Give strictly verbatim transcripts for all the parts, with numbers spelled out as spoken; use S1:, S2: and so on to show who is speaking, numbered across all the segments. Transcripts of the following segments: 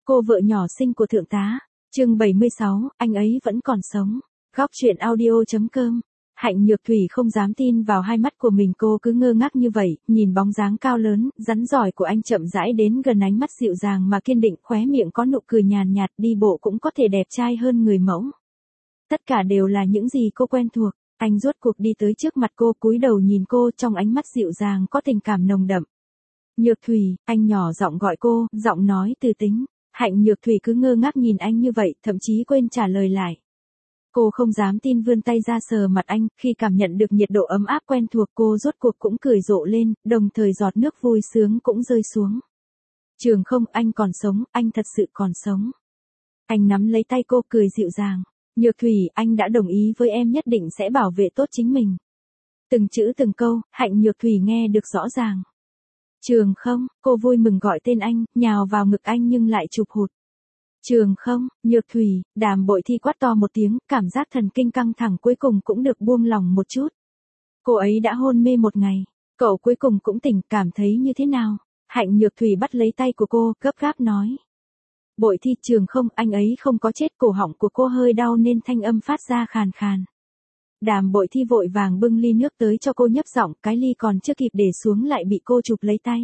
S1: Cô vợ nhỏ xinh của thượng tá. Chương bảy mươi sáu, anh ấy vẫn còn sống. Góc truyện audio.com. Hạnh Nhược Thủy không dám tin vào hai mắt của mình, cô cứ ngơ ngác như vậy, nhìn bóng dáng cao lớn, rắn giỏi của anh chậm rãi đến gần, ánh mắt dịu dàng mà kiên định, khóe miệng có nụ cười nhàn nhạt, đi bộ cũng có thể đẹp trai hơn người mẫu. Tất cả đều là những gì cô quen thuộc. Anh rốt cuộc đi tới trước mặt cô, cúi đầu nhìn cô, trong ánh mắt dịu dàng có tình cảm nồng đậm. Nhược Thủy, anh nhỏ giọng gọi cô, giọng nói từ tính. Hạnh Nhược Thủy cứ ngơ ngác nhìn anh như vậy, thậm chí quên trả lời lại. Cô không dám tin vươn tay ra sờ mặt anh, khi cảm nhận được nhiệt độ ấm áp quen thuộc, cô rốt cuộc cũng cười rộ lên, đồng thời giọt nước vui sướng cũng rơi xuống. Trường Không, anh còn sống, anh thật sự còn sống. Anh nắm lấy tay cô, cười dịu dàng. Nhược Thủy, anh đã đồng ý với em nhất định sẽ bảo vệ tốt chính mình. Từng chữ từng câu, Hạnh Nhược Thủy nghe được rõ ràng. Trường Không, cô vui mừng gọi tên anh, nhào vào ngực anh nhưng lại chụp hụt. Trường Không, Nhược Thủy, Đàm Bội Thi quát to một tiếng, cảm giác thần kinh căng thẳng cuối cùng cũng được buông lỏng một chút. Cô ấy đã hôn mê một ngày, cậu cuối cùng cũng tỉnh, cảm thấy như thế nào? Hạnh Nhược Thủy bắt lấy tay của cô, gấp gáp nói. Bội Thi, Trường Không, anh ấy không có chết. Cổ họng của cô hơi đau nên thanh âm phát ra khàn khàn. Đàm Bội Thi vội vàng bưng ly nước tới cho cô nhấp giọng, cái ly còn chưa kịp để xuống lại bị cô chụp lấy tay.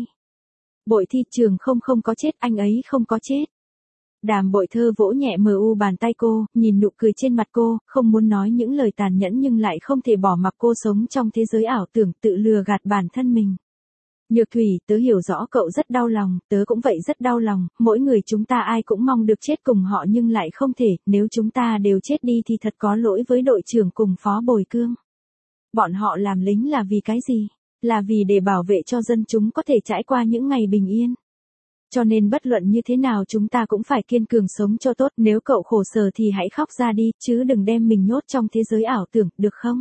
S1: Bội Thi, Trường Không không có chết, anh ấy không có chết. Đàm Bội Thơ vỗ nhẹ mờ u bàn tay cô, nhìn nụ cười trên mặt cô, không muốn nói những lời tàn nhẫn nhưng lại không thể bỏ mặc cô sống trong thế giới ảo tưởng, tự lừa gạt bản thân mình. Nhược Thủy, tớ hiểu rõ cậu rất đau lòng, tớ cũng vậy rất đau lòng, mỗi người chúng ta ai cũng mong được chết cùng họ nhưng lại không thể, nếu chúng ta đều chết đi thì thật có lỗi với đội trưởng cùng Phó Bồi Cương. Bọn họ làm lính là vì cái gì? Là vì để bảo vệ cho dân chúng có thể trải qua những ngày bình yên. Cho nên bất luận như thế nào chúng ta cũng phải kiên cường sống cho tốt, nếu cậu khổ sở thì hãy khóc ra đi, chứ đừng đem mình nhốt trong thế giới ảo tưởng, được không?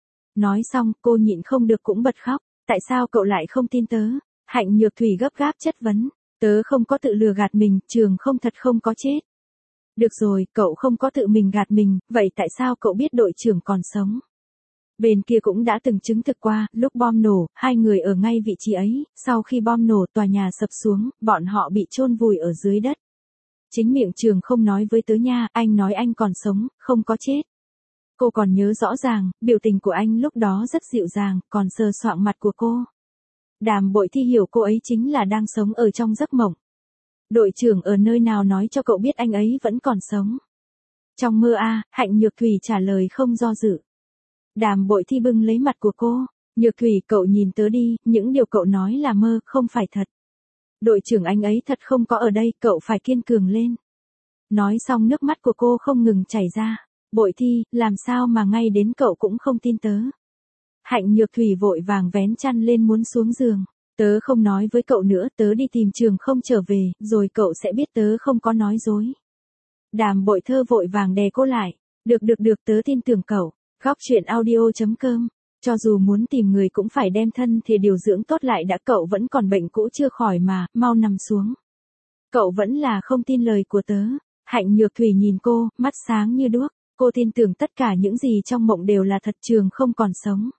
S1: Nói xong, cô nhịn không được cũng bật khóc. Tại sao cậu lại không tin tớ? Hạnh Nhược Thủy gấp gáp chất vấn. Tớ không có tự lừa gạt mình, Trường Không thật không có chết. Được rồi, cậu không có tự mình gạt mình, vậy tại sao cậu biết đội trưởng còn sống? Bên kia cũng đã từng chứng thực qua, lúc bom nổ, hai người ở ngay vị trí ấy, sau khi bom nổ tòa nhà sập xuống, bọn họ bị chôn vùi ở dưới đất. Chính miệng Trường Không nói với tớ nha, anh nói anh còn sống, không có chết. Cô còn nhớ rõ ràng, biểu tình của anh lúc đó rất dịu dàng, còn sờ soạng mặt của cô. Đàm Bội Thi hiểu cô ấy chính là đang sống ở trong giấc mộng. Đội trưởng ở nơi nào nói cho cậu biết anh ấy vẫn còn sống? Trong mơ a, Hạnh Nhược Thủy trả lời không do dự. Đàm Bội Thi bưng lấy mặt của cô. Nhược Thủy, cậu nhìn tớ đi, những điều cậu nói là mơ, không phải thật. Đội trưởng anh ấy thật không có ở đây, cậu phải kiên cường lên. Nói xong nước mắt của cô không ngừng chảy ra. Bội Thi, làm sao mà ngay đến cậu cũng không tin tớ? Hạnh Nhược Thủy vội vàng vén chăn lên muốn xuống giường. Tớ không nói với cậu nữa, tớ đi tìm Trường Không trở về, rồi cậu sẽ biết tớ không có nói dối. Đàm Bội Thơ vội vàng đè cô lại. Được được được, tớ tin tưởng cậu. Góc truyện audio.com. Cho dù muốn tìm người cũng phải đem thân thì điều dưỡng tốt lại đã, cậu vẫn còn bệnh cũ chưa khỏi mà, mau nằm xuống. Cậu vẫn là không tin lời của tớ. Hạnh Nhược Thủy nhìn cô, mắt sáng như đuốc. Cô tin tưởng tất cả những gì trong mộng đều là thật, Trường Không còn sống.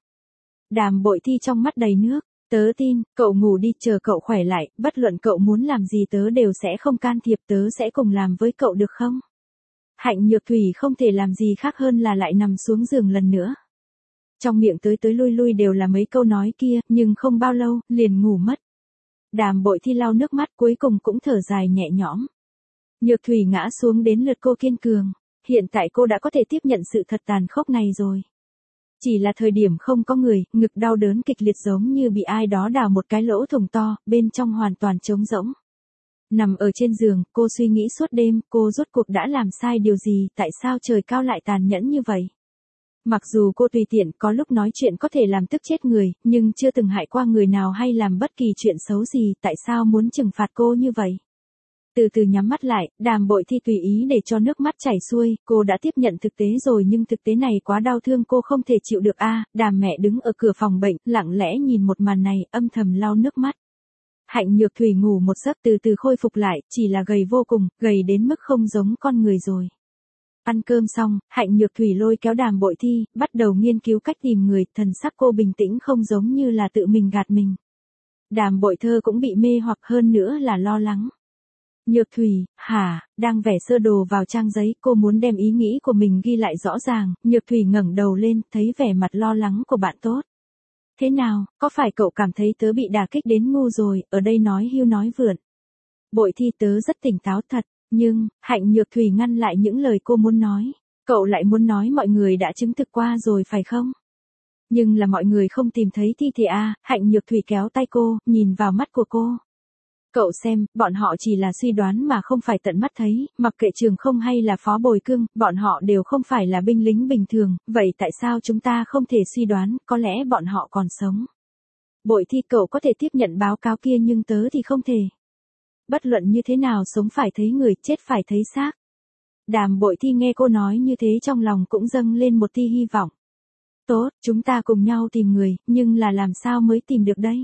S1: Đàm Bội Thi trong mắt đầy nước. Tớ tin, cậu ngủ đi, chờ cậu khỏe lại, bất luận cậu muốn làm gì tớ đều sẽ không can thiệp, tớ sẽ cùng làm với cậu được không? Hạnh Nhược Thủy không thể làm gì khác hơn là lại nằm xuống giường lần nữa. Trong miệng tới tới lui lui đều là mấy câu nói kia, nhưng không bao lâu, liền ngủ mất. Đàm Bội Thi lau nước mắt cuối cùng cũng thở dài nhẹ nhõm. Nhược Thủy ngã xuống đến lượt cô kiên cường. Hiện tại cô đã có thể tiếp nhận sự thật tàn khốc này rồi. Chỉ là thời điểm không có người, ngực đau đớn kịch liệt giống như bị ai đó đào một cái lỗ thủng to, bên trong hoàn toàn trống rỗng. Nằm ở trên giường, cô suy nghĩ suốt đêm, cô rốt cuộc đã làm sai điều gì, tại sao trời cao lại tàn nhẫn như vậy? Mặc dù cô tùy tiện, có lúc nói chuyện có thể làm tức chết người, nhưng chưa từng hại qua người nào hay làm bất kỳ chuyện xấu gì, tại sao muốn trừng phạt cô như vậy? Từ từ nhắm mắt lại, Đàm Bội Thi tùy ý để cho nước mắt chảy xuôi, cô đã tiếp nhận thực tế rồi nhưng thực tế này quá đau thương, cô không thể chịu được a. À, Đàm mẹ đứng ở cửa phòng bệnh, lặng lẽ nhìn một màn này, âm thầm lau nước mắt. Hạnh Nhược Thủy ngủ một giấc từ từ khôi phục lại, chỉ là gầy vô cùng, gầy đến mức không giống con người rồi. Ăn cơm xong, Hạnh Nhược Thủy lôi kéo Đàm Bội Thi, bắt đầu nghiên cứu cách tìm người, thần sắc cô bình tĩnh không giống như là tự mình gạt mình. Đàm Bội Thơ cũng bị mê hoặc, hơn nữa là lo lắng. Nhược Thủy, hả, đang vẽ sơ đồ vào trang giấy, cô muốn đem ý nghĩ của mình ghi lại rõ ràng. Nhược Thủy ngẩng đầu lên, thấy vẻ mặt lo lắng của bạn tốt. Thế nào, có phải cậu cảm thấy tớ bị đả kích đến ngu rồi, ở đây nói hưu nói vượn. Bội Thi, tớ rất tỉnh táo thật, nhưng, Hạnh Nhược Thủy ngăn lại những lời cô muốn nói. Cậu lại muốn nói mọi người đã chứng thực qua rồi phải không? Nhưng là mọi người không tìm thấy thi thể à, Hạnh Nhược Thủy kéo tay cô, nhìn vào mắt của cô. Cậu xem, bọn họ chỉ là suy đoán mà không phải tận mắt thấy, mặc kệ Trường Không hay là Phó Bồi Cương, bọn họ đều không phải là binh lính bình thường, vậy tại sao chúng ta không thể suy đoán, có lẽ bọn họ còn sống. Bội Thi, cậu có thể tiếp nhận báo cáo kia nhưng tớ thì không thể. Bất luận như thế nào sống phải thấy người, chết phải thấy xác. Đàm Bội Thi nghe cô nói như thế trong lòng cũng dâng lên một tia hy vọng. Tốt, chúng ta cùng nhau tìm người, nhưng là làm sao mới tìm được đây?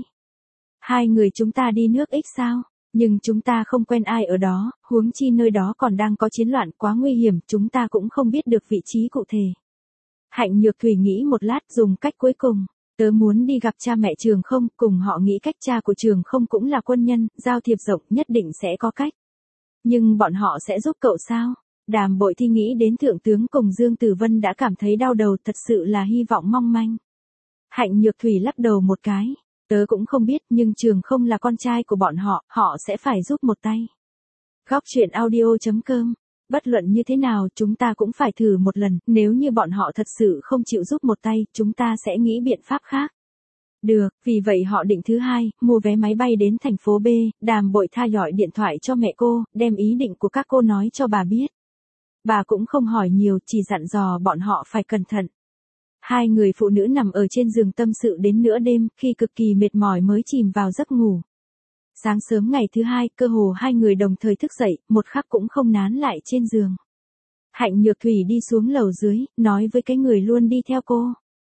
S1: Hai người chúng ta đi nước X sao? Nhưng chúng ta không quen ai ở đó, huống chi nơi đó còn đang có chiến loạn quá nguy hiểm, chúng ta cũng không biết được vị trí cụ thể. Hạnh Nhược Thủy nghĩ một lát dùng cách cuối cùng. Tớ muốn đi gặp cha mẹ Trường Không, cùng họ nghĩ cách cha của Trường Không cũng là quân nhân, giao thiệp rộng nhất định sẽ có cách. Nhưng bọn họ sẽ giúp cậu sao? Đàm Bội Thi nghĩ đến Thượng tướng cùng Dương Tử Vân đã cảm thấy đau đầu, thật sự là hy vọng mong manh. Hạnh Nhược Thủy lắc đầu một cái. Tớ cũng không biết, nhưng Trường Không là con trai của bọn họ, họ sẽ phải giúp một tay. Góc truyện audio chấm com. Bất luận như thế nào, chúng ta cũng phải thử một lần, nếu như bọn họ thật sự không chịu giúp một tay, chúng ta sẽ nghĩ biện pháp khác. Được, vì vậy họ định thứ hai, mua vé máy bay đến thành phố B, Đàm Bội Tha gọi điện thoại cho mẹ cô, đem ý định của các cô nói cho bà biết. Bà cũng không hỏi nhiều, chỉ dặn dò bọn họ phải cẩn thận. Hai người phụ nữ nằm ở trên giường tâm sự đến nửa đêm, khi cực kỳ mệt mỏi mới chìm vào giấc ngủ. Sáng sớm ngày thứ hai, cơ hồ hai người đồng thời thức dậy, một khắc cũng không nán lại trên giường. Hạnh Nhược Thủy đi xuống lầu dưới, nói với cái người luôn đi theo cô.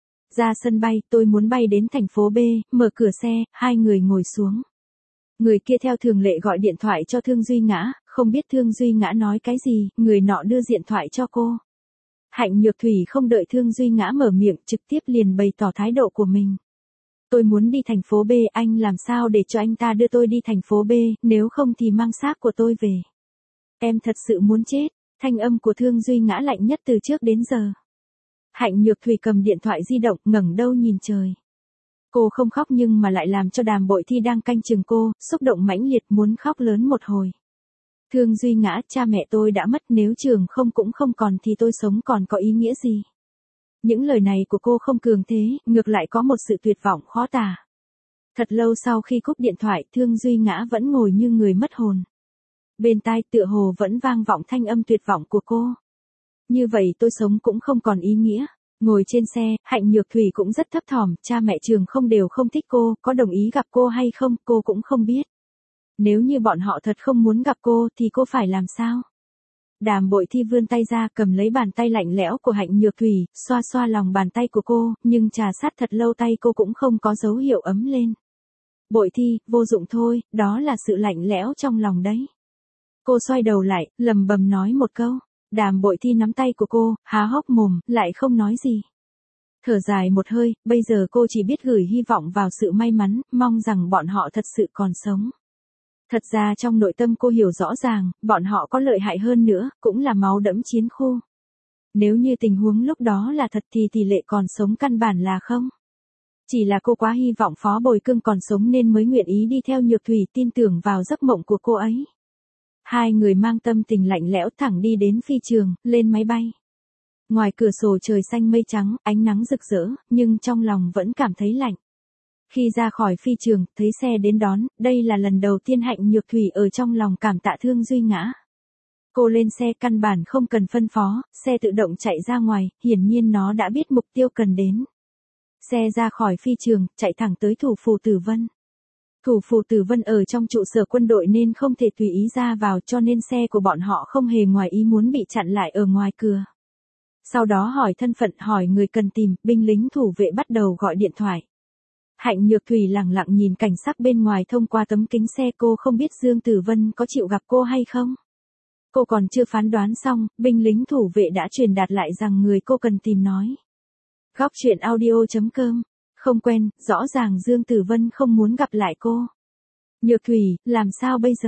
S1: Ra sân bay, tôi muốn bay đến thành phố B, mở cửa xe, hai người ngồi xuống. Người kia theo thường lệ gọi điện thoại cho Thương Duy Ngã, không biết Thương Duy Ngã nói cái gì, người nọ đưa điện thoại cho cô. Hạnh Nhược Thủy không đợi Thương Duy Ngã mở miệng, trực tiếp liền bày tỏ thái độ của mình. Tôi muốn đi thành phố B, anh làm sao để cho anh ta đưa tôi đi thành phố B, nếu không thì mang xác của tôi về. Em thật sự muốn chết, thanh âm của Thương Duy Ngã lạnh nhất từ trước đến giờ. Hạnh Nhược Thủy cầm điện thoại di động, ngẩng đầu nhìn trời. Cô không khóc nhưng mà lại làm cho Đàm Bội Thi đang canh chừng cô, xúc động mãnh liệt muốn khóc lớn một hồi. Thương Duy Ngã, cha mẹ tôi đã mất, nếu Trường Không cũng không còn thì tôi sống còn có ý nghĩa gì? Những lời này của cô không cường thế, ngược lại có một sự tuyệt vọng khó tả. Thật lâu sau khi cúp điện thoại, Thương Duy Ngã vẫn ngồi như người mất hồn. Bên tai tựa hồ vẫn vang vọng thanh âm tuyệt vọng của cô. Như vậy tôi sống cũng không còn ý nghĩa. Ngồi trên xe, Hạnh Nhược Thủy cũng rất thấp thỏm, cha mẹ Trường Không đều không thích cô, có đồng ý gặp cô hay không, cô cũng không biết. Nếu như bọn họ thật không muốn gặp cô thì cô phải làm sao? Đàm Bội Thi vươn tay ra cầm lấy bàn tay lạnh lẽo của Hạnh Nhược Thủy, xoa xoa lòng bàn tay của cô, nhưng trà sát thật lâu tay cô cũng không có dấu hiệu ấm lên. Bội Thi, vô dụng thôi, đó là sự lạnh lẽo trong lòng đấy. Cô xoay đầu lại, lầm bầm nói một câu. Đàm Bội Thi nắm tay của cô, há hốc mồm, lại không nói gì. Thở dài một hơi, bây giờ cô chỉ biết gửi hy vọng vào sự may mắn, mong rằng bọn họ thật sự còn sống. Thật ra trong nội tâm cô hiểu rõ ràng, bọn họ có lợi hại hơn nữa, cũng là máu đẫm chiến khu. Nếu như tình huống lúc đó là thật thì tỷ lệ còn sống căn bản là không. Chỉ là cô quá hy vọng Phó Bồi Cương còn sống nên mới nguyện ý đi theo Nhược Thủy, tin tưởng vào giấc mộng của cô ấy. Hai người mang tâm tình lạnh lẽo thẳng đi đến phi trường, lên máy bay. Ngoài cửa sổ trời xanh mây trắng, ánh nắng rực rỡ, nhưng trong lòng vẫn cảm thấy lạnh. Khi ra khỏi phi trường, thấy xe đến đón, đây là lần đầu tiên Hạnh Nhược Thủy ở trong lòng cảm tạ Thương Duy Ngã. Cô lên xe căn bản không cần phân phó, xe tự động chạy ra ngoài, hiển nhiên nó đã biết mục tiêu cần đến. Xe ra khỏi phi trường, chạy thẳng tới thủ phủ Tử Vân. Thủ phủ Tử Vân ở trong trụ sở quân đội nên không thể tùy ý ra vào, cho nên xe của bọn họ không hề ngoài ý muốn bị chặn lại ở ngoài cửa. Sau đó hỏi thân phận, hỏi người cần tìm, binh lính thủ vệ bắt đầu gọi điện thoại. Hạnh Nhược Thủy lặng lặng nhìn cảnh sắc bên ngoài thông qua tấm kính xe, cô không biết Dương Tử Vân có chịu gặp cô hay không. Cô còn chưa phán đoán xong, binh lính thủ vệ đã truyền đạt lại rằng người cô cần tìm nói. Góc truyện audio chấm com. Không quen, rõ ràng Dương Tử Vân không muốn gặp lại cô. Nhược Thủy, làm sao bây giờ?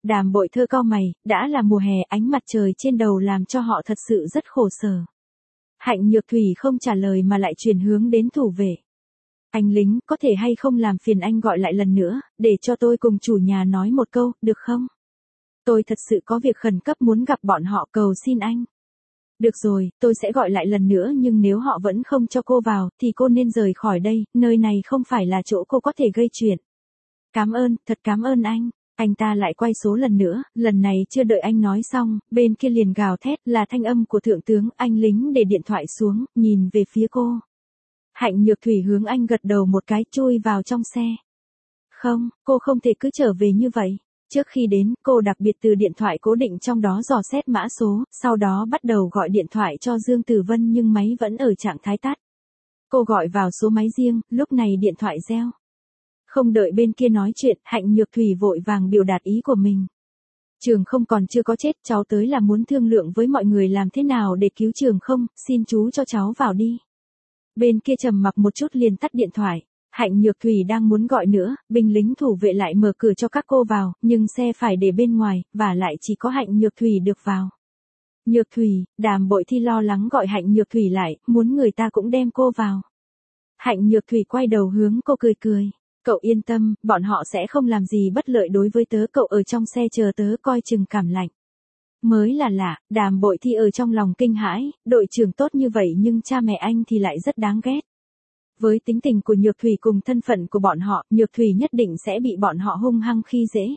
S1: Đàm Bội Thơ cau mày, đã là mùa hè, ánh mặt trời trên đầu làm cho họ thật sự rất khổ sở. Hạnh Nhược Thủy không trả lời mà lại chuyển hướng đến thủ vệ. Anh lính, có thể hay không làm phiền anh gọi lại lần nữa, để cho tôi cùng chủ nhà nói một câu, được không? Tôi thật sự có việc khẩn cấp muốn gặp bọn họ, cầu xin anh. Được rồi, tôi sẽ gọi lại lần nữa, nhưng nếu họ vẫn không cho cô vào, thì cô nên rời khỏi đây, nơi này không phải là chỗ cô có thể gây chuyện. Cảm ơn, thật cảm ơn anh. Anh ta lại quay số lần nữa, lần này chưa đợi anh nói xong, bên kia liền gào thét, là thanh âm của thượng tướng. Anh lính để điện thoại xuống, nhìn về phía cô. Hạnh Nhược Thủy hướng anh gật đầu một cái, chui vào trong xe. Không, cô không thể cứ trở về như vậy. Trước khi đến, cô đặc biệt từ điện thoại cố định trong đó dò xét mã số, sau đó bắt đầu gọi điện thoại cho Dương Tử Vân nhưng máy vẫn ở trạng thái tắt. Cô gọi vào số máy riêng, lúc này điện thoại reo. Không đợi bên kia nói chuyện, Hạnh Nhược Thủy vội vàng biểu đạt ý của mình. Trường Không còn chưa có chết, cháu tới là muốn thương lượng với mọi người làm thế nào để cứu Trường Không, xin chú cho cháu vào đi. Bên kia trầm mặc một chút liền tắt điện thoại. Hạnh Nhược Thủy đang muốn gọi nữa, binh lính thủ vệ lại mở cửa cho các cô vào, nhưng xe phải để bên ngoài, và lại chỉ có Hạnh Nhược Thủy được vào. Nhược Thủy, Đàm Bội Thi lo lắng gọi Hạnh Nhược Thủy lại, muốn người ta cũng đem cô vào. Hạnh Nhược Thủy quay đầu hướng cô cười cười. Cậu yên tâm, bọn họ sẽ không làm gì bất lợi đối với tớ, cậu ở trong xe chờ tớ coi chừng cảm lạnh. Mới là lạ, Đàm Bội Thi ở trong lòng kinh hãi, đội trưởng tốt như vậy nhưng cha mẹ anh thì lại rất đáng ghét. Với tính tình của Nhược Thủy cùng thân phận của bọn họ, Nhược Thủy nhất định sẽ bị bọn họ hung hăng khi dễ.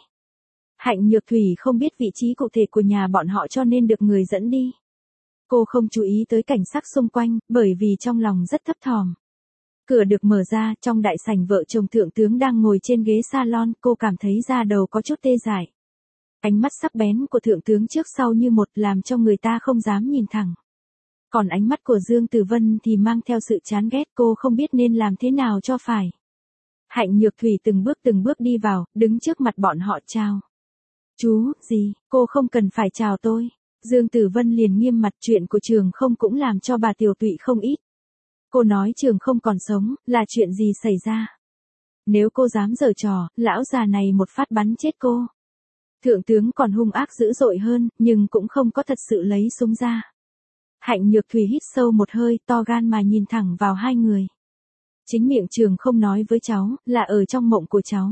S1: Hạnh Nhược Thủy không biết vị trí cụ thể của nhà bọn họ cho nên được người dẫn đi. Cô không chú ý tới cảnh sắc xung quanh, bởi vì trong lòng rất thấp thỏm. Cửa được mở ra, trong đại sảnh vợ chồng thượng tướng đang ngồi trên ghế salon, cô cảm thấy da đầu có chút tê dại. Ánh mắt sắc bén của thượng tướng trước sau như một làm cho người ta không dám nhìn thẳng. Còn ánh mắt của Dương Tử Vân thì mang theo sự chán ghét, cô không biết nên làm thế nào cho phải. Hạnh Nhược Thủy từng bước từng bước đi vào, đứng trước mặt bọn họ chào. Chú, gì, cô không cần phải chào tôi. Dương Tử Vân liền nghiêm mặt, chuyện của Trường Không cũng làm cho bà tiểu tụy không ít. Cô nói Trường Không còn sống, là chuyện gì xảy ra? Nếu cô dám giở trò, lão già này một phát bắn chết cô. Thượng tướng còn hung ác dữ dội hơn, nhưng cũng không có thật sự lấy súng ra. Hạnh Nhược Thủy hít sâu một hơi, to gan mà nhìn thẳng vào hai người. Chính miệng Trường Không nói với cháu, là ở trong mộng của cháu.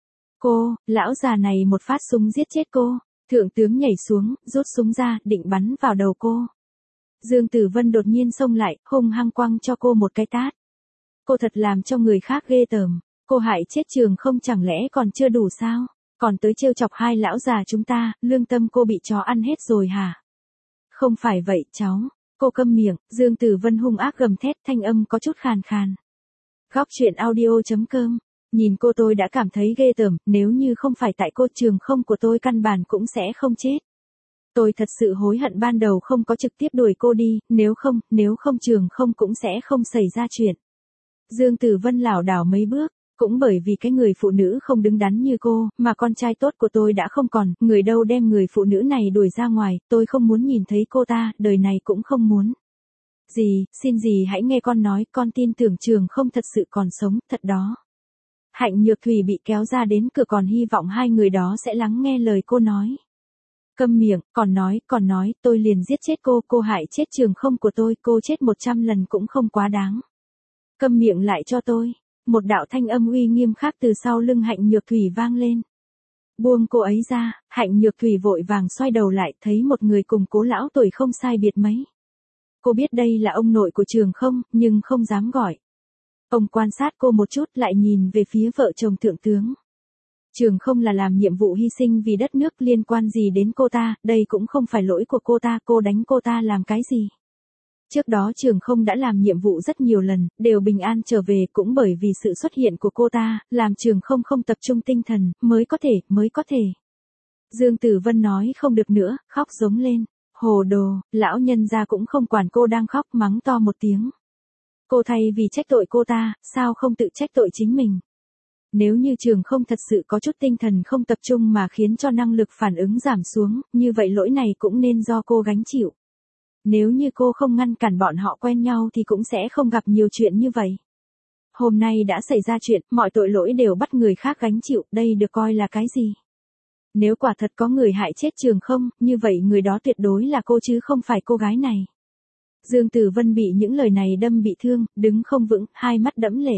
S1: Cô, lão già này một phát súng giết chết cô. Thượng tướng nhảy xuống, rút súng ra, định bắn vào đầu cô. Dương Tử Vân đột nhiên xông lại, hung hăng quăng cho cô một cái tát. Cô thật làm cho người khác ghê tởm. Cô hại chết Trường Không chẳng lẽ còn chưa đủ sao? Còn tới trêu chọc hai lão già chúng ta, lương tâm cô bị chó ăn hết rồi hả? Không phải vậy cháu. Cô câm miệng, Dương Tử Vân hung ác gầm thét, thanh âm có chút khàn khàn. Góc truyện audio chấm com. Nhìn cô tôi đã cảm thấy ghê tởm, nếu như không phải tại cô, Trường Không của tôi căn bản cũng sẽ không chết. Tôi thật sự hối hận ban đầu không có trực tiếp đuổi cô đi, nếu không, nếu không Trường Không cũng sẽ không xảy ra chuyện. Dương Tử Vân lảo đảo mấy bước, cũng bởi vì cái người phụ nữ không đứng đắn như cô, mà con trai tốt của tôi đã không còn, người đâu đem người phụ nữ này đuổi ra ngoài, tôi không muốn nhìn thấy cô ta, đời này cũng không muốn. Dì, xin dì hãy nghe con nói, con tin tưởng Trường Không thật sự còn sống, thật đó. Hạnh Nhược Thủy bị kéo ra đến cửa, còn hy vọng hai người đó sẽ lắng nghe lời cô nói. Câm miệng, còn nói, còn nói, tôi liền giết chết cô, cô hại chết Trường Không của tôi, cô chết một trăm lần cũng không quá đáng. Câm miệng lại cho tôi. Một đạo thanh âm uy nghiêm khác từ sau lưng Hạnh Nhược Thủy vang lên. Buông cô ấy ra, Hạnh Nhược Thủy vội vàng xoay đầu lại, thấy một người cùng Cố lão tuổi không sai biệt mấy. Cô biết đây là ông nội của Trường Không, nhưng không dám gọi. Ông quan sát cô một chút lại nhìn về phía vợ chồng thượng tướng. Trường Không là làm nhiệm vụ hy sinh vì đất nước, liên quan gì đến cô ta, đây cũng không phải lỗi của cô ta, cô đánh cô ta làm cái gì. Trước đó Trường Không đã làm nhiệm vụ rất nhiều lần, đều bình an trở về, cũng bởi vì sự xuất hiện của cô ta, làm Trường Không không tập trung tinh thần, mới có thể, mới có thể. Dương Tử Vân nói không được nữa, khóc giống lên. Hồ đồ, lão nhân gia cũng không quản cô đang khóc, mắng to một tiếng. Cô thay vì trách tội cô ta, sao không tự trách tội chính mình? Nếu như Trường Không thật sự có chút tinh thần không tập trung mà khiến cho năng lực phản ứng giảm xuống, như vậy lỗi này cũng nên do cô gánh chịu. Nếu như cô không ngăn cản bọn họ quen nhau thì cũng sẽ không gặp nhiều chuyện như vậy. Hôm nay đã xảy ra chuyện, mọi tội lỗi đều bắt người khác gánh chịu, đây được coi là cái gì? Nếu quả thật có người hại chết Trường Không, như vậy người đó tuyệt đối là cô chứ không phải cô gái này. Dương Tử Vân bị những lời này đâm bị thương, đứng không vững, hai mắt đẫm lệ.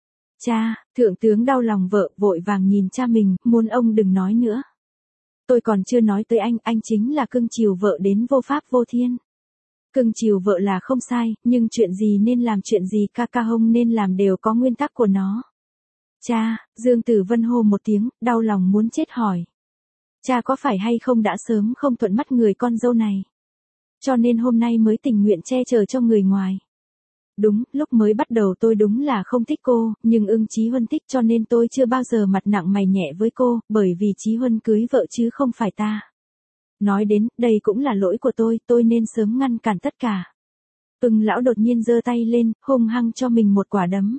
S1: Cha, thượng tướng đau lòng vợ, vội vàng nhìn cha mình, muốn ông đừng nói nữa. Tôi còn chưa nói tới anh, anh chính là cưng chiều vợ đến vô pháp vô thiên. Cưng chiều vợ là không sai, nhưng chuyện gì nên làm chuyện gì ca ca không nên làm đều có nguyên tắc của nó. Cha, Dương Tử Vân hô một tiếng, đau lòng muốn chết hỏi. Cha có phải hay không đã sớm không thuận mắt người con dâu này? Cho nên hôm nay mới tình nguyện che chở cho người ngoài. Đúng, lúc mới bắt đầu tôi đúng là không thích cô, nhưng Ưng Chí Huân thích cho nên tôi chưa bao giờ mặt nặng mày nhẹ với cô, bởi vì Chí Huân cưới vợ chứ không phải ta. Nói đến, đây cũng là lỗi của tôi, tôi nên sớm ngăn cản tất cả. Ưng lão đột nhiên giơ tay lên, hung hăng cho mình một quả đấm.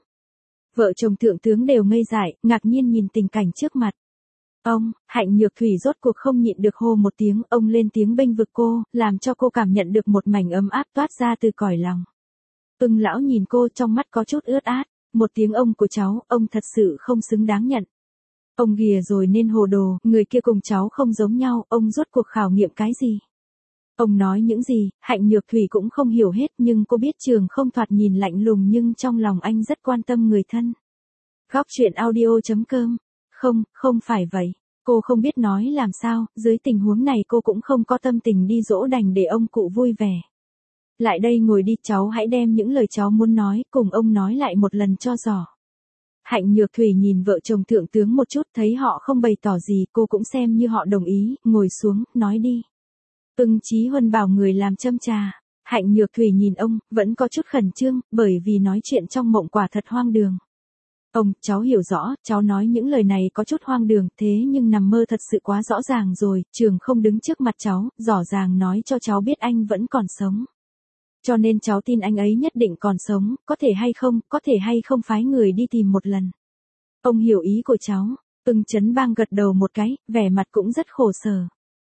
S1: Vợ chồng thượng tướng đều ngây dại, ngạc nhiên nhìn tình cảnh trước mặt. Ông, Hạnh Nhược Thủy rốt cuộc không nhịn được hô một tiếng, ông lên tiếng bênh vực cô, làm cho cô cảm nhận được một mảnh ấm áp toát ra từ cõi lòng. Ưng lão nhìn cô trong mắt có chút ướt át, một tiếng ông của cháu, ông thật sự không xứng đáng nhận. Ông ghìa rồi nên hồ đồ, người kia cùng cháu không giống nhau, ông rốt cuộc khảo nghiệm cái gì? Ông nói những gì, Hạnh Nhược Thủy cũng không hiểu hết nhưng cô biết Trường Không thoạt nhìn lạnh lùng nhưng trong lòng anh rất quan tâm người thân. Góc truyện audio chấm com. Không, không phải vậy. Cô không biết nói làm sao, dưới tình huống này cô cũng không có tâm tình đi dỗ đành để ông cụ vui vẻ. Lại đây ngồi đi, cháu hãy đem những lời cháu muốn nói, cùng ông nói lại một lần cho rõ. Hạnh Nhược Thủy nhìn vợ chồng thượng tướng một chút, thấy họ không bày tỏ gì, cô cũng xem như họ đồng ý, ngồi xuống, nói đi. Ưng Chí Huân bảo người làm châm trà. Hạnh Nhược Thủy nhìn ông, vẫn có chút khẩn trương, bởi vì nói chuyện trong mộng quả thật hoang đường. Ông, cháu hiểu rõ, cháu nói những lời này có chút hoang đường, thế nhưng nằm mơ thật sự quá rõ ràng rồi, Trường Không đứng trước mặt cháu, rõ ràng nói cho cháu biết anh vẫn còn sống. Cho nên cháu tin anh ấy nhất định còn sống, có thể hay không, có thể hay không phái người đi tìm một lần. Ông hiểu ý của cháu. Ưng Chấn Bang gật đầu một cái, vẻ mặt cũng rất khổ sở.